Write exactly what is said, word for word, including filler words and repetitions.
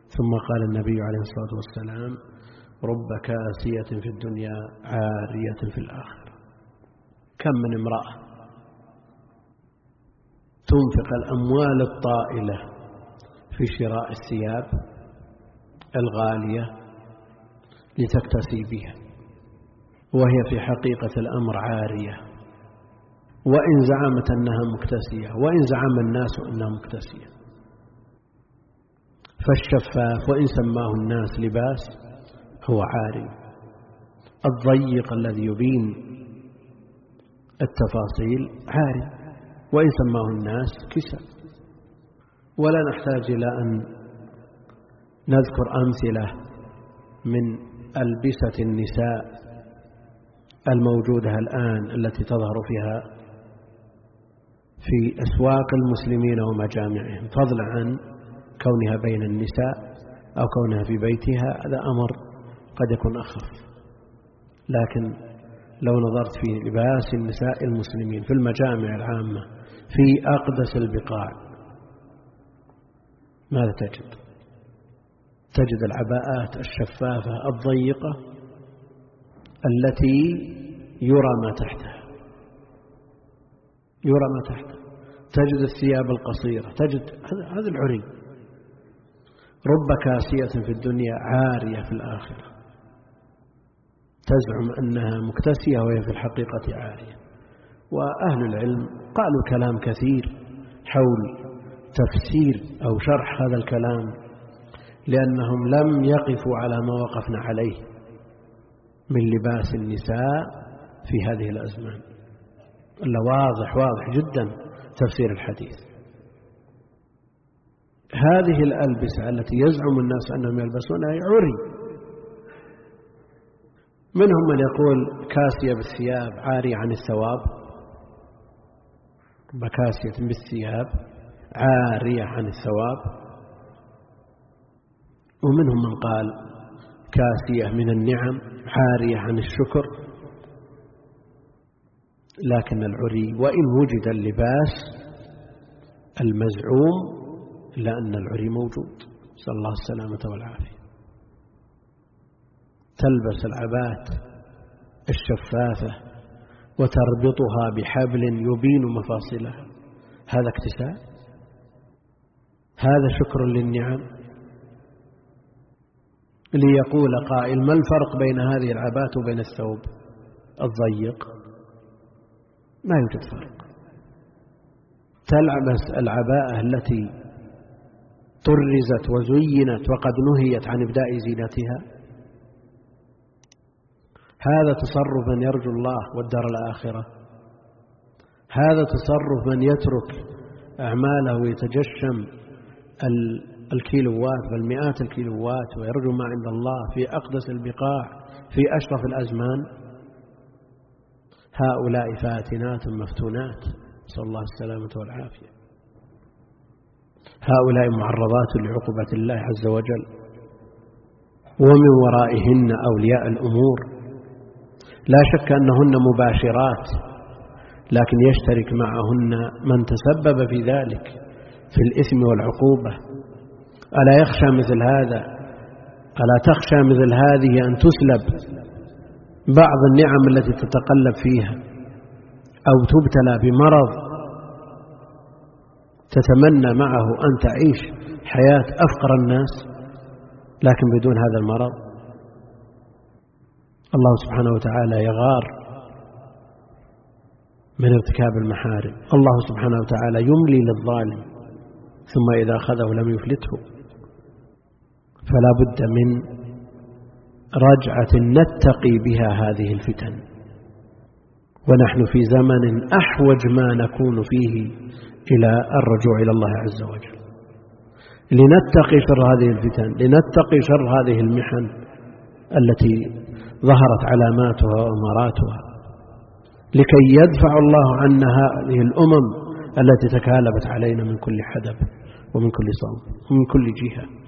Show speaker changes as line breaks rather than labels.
ثم قال النبي عليه الصلاة والسلام: رب كاسية في الدنيا عارية في الآخرة. كم من امرأة تنفق الأموال الطائلة في شراء الثياب الغالية لتكتسي بها، وهي في حقيقة الأمر عارية، وإن زعمت أنها مكتسية، وإن زعم الناس أنها مكتسية. فالشفاف وإن سماه الناس لباس هو عاري، الضيق الذي يبين التفاصيل عاري، وإن سماه الناس كسى. ولا نحتاج إلى أن نذكر أمثلة من ألبسة النساء الموجودة الآن التي تظهر فيها في أسواق المسلمين ومجامعهم، فضلا عن كونها بين النساء أو كونها في بيتها، هذا أمر قد يكون أخف. لكن لو نظرت في لباس النساء المسلمين في المجامع العامة في أقدس البقاع، ماذا تجد؟ تجد العباءات الشفافة الضيقة التي يرى ما تحتها، يرى ما تحتها. تجد الثياب القصيرة، تجد هذا العري. رب كاسية في الدنيا عارية في الآخرة، تزعم أنها مكتسية وهي في الحقيقة عارية. وأهل العلم قالوا كلام كثير حول تفسير أو شرح هذا الكلام، لأنهم لم يقفوا على ما وقفنا عليه من لباس النساء في هذه الأزمان، إلا واضح واضح جدا تفسير الحديث. هذه الألبسة التي يزعم الناس أنهم يلبسونها عري. منهم من يقول كاسية بالثياب عارية عن الثواب، بكاسية بالثياب عارية عن الثواب. ومنهم من قال كاسية من النعم عارية عن الشكر. لكن العري وإن وجد اللباس المزعوم إلا أن العري موجود، صلى الله السلامة والعافية. تلبس العبات الشفافة وتربطها بحبل يبين مفاصلها، هذا اكتساء؟ هذا شكر للنعم؟ ليقول قائل: ما الفرق بين هذه العبات وبين الثوب الضيق؟ ما يوجد فرق. تلبس العباءة التي طرزت وزينت وقد نهيت عن إبداء زينتها، هذا تصرف من يرجو الله والدار الآخرة. هذا تصرف من يترك أعماله ويتجشم الكيلوات بل مئات الكيلوات ويرجو ما عند الله في أقدس البقاع في أشرف الأزمان. هؤلاء فاتنات مفتونات، نسأل الله السلامة والعافية. هؤلاء معرضات لعقوبة الله عز وجل، ومن ورائهن أولياء الأمور. لا شك أنهن مباشرات، لكن يشترك معهن من تسبب في ذلك في الإثم والعقوبة. ألا يخشى مثل هذا، ألا تخشى مثل هذه أن تسلب بعض النعم التي تتقلب فيها، أو تبتلى بمرض تتمنى معه أن تعيش حياة أفقر الناس لكن بدون هذا المرض؟ الله سبحانه وتعالى يغار من ارتكاب المحارم. الله سبحانه وتعالى يملي للظالم ثم إذا أخذه لم يفلته. فلا بد من رجعة نتقي بها هذه الفتن، ونحن في زمن أحوج ما نكون فيه إلى الرجوع إلى الله عز وجل، لنتقي شر هذه الفتن، لنتقي شر هذه المحن التي ظهرت علاماتها وأماراتها، لكي يدفع الله عنا هذه الأمم التي تكالبت علينا من كل حدب ومن كل صوب ومن كل جهة.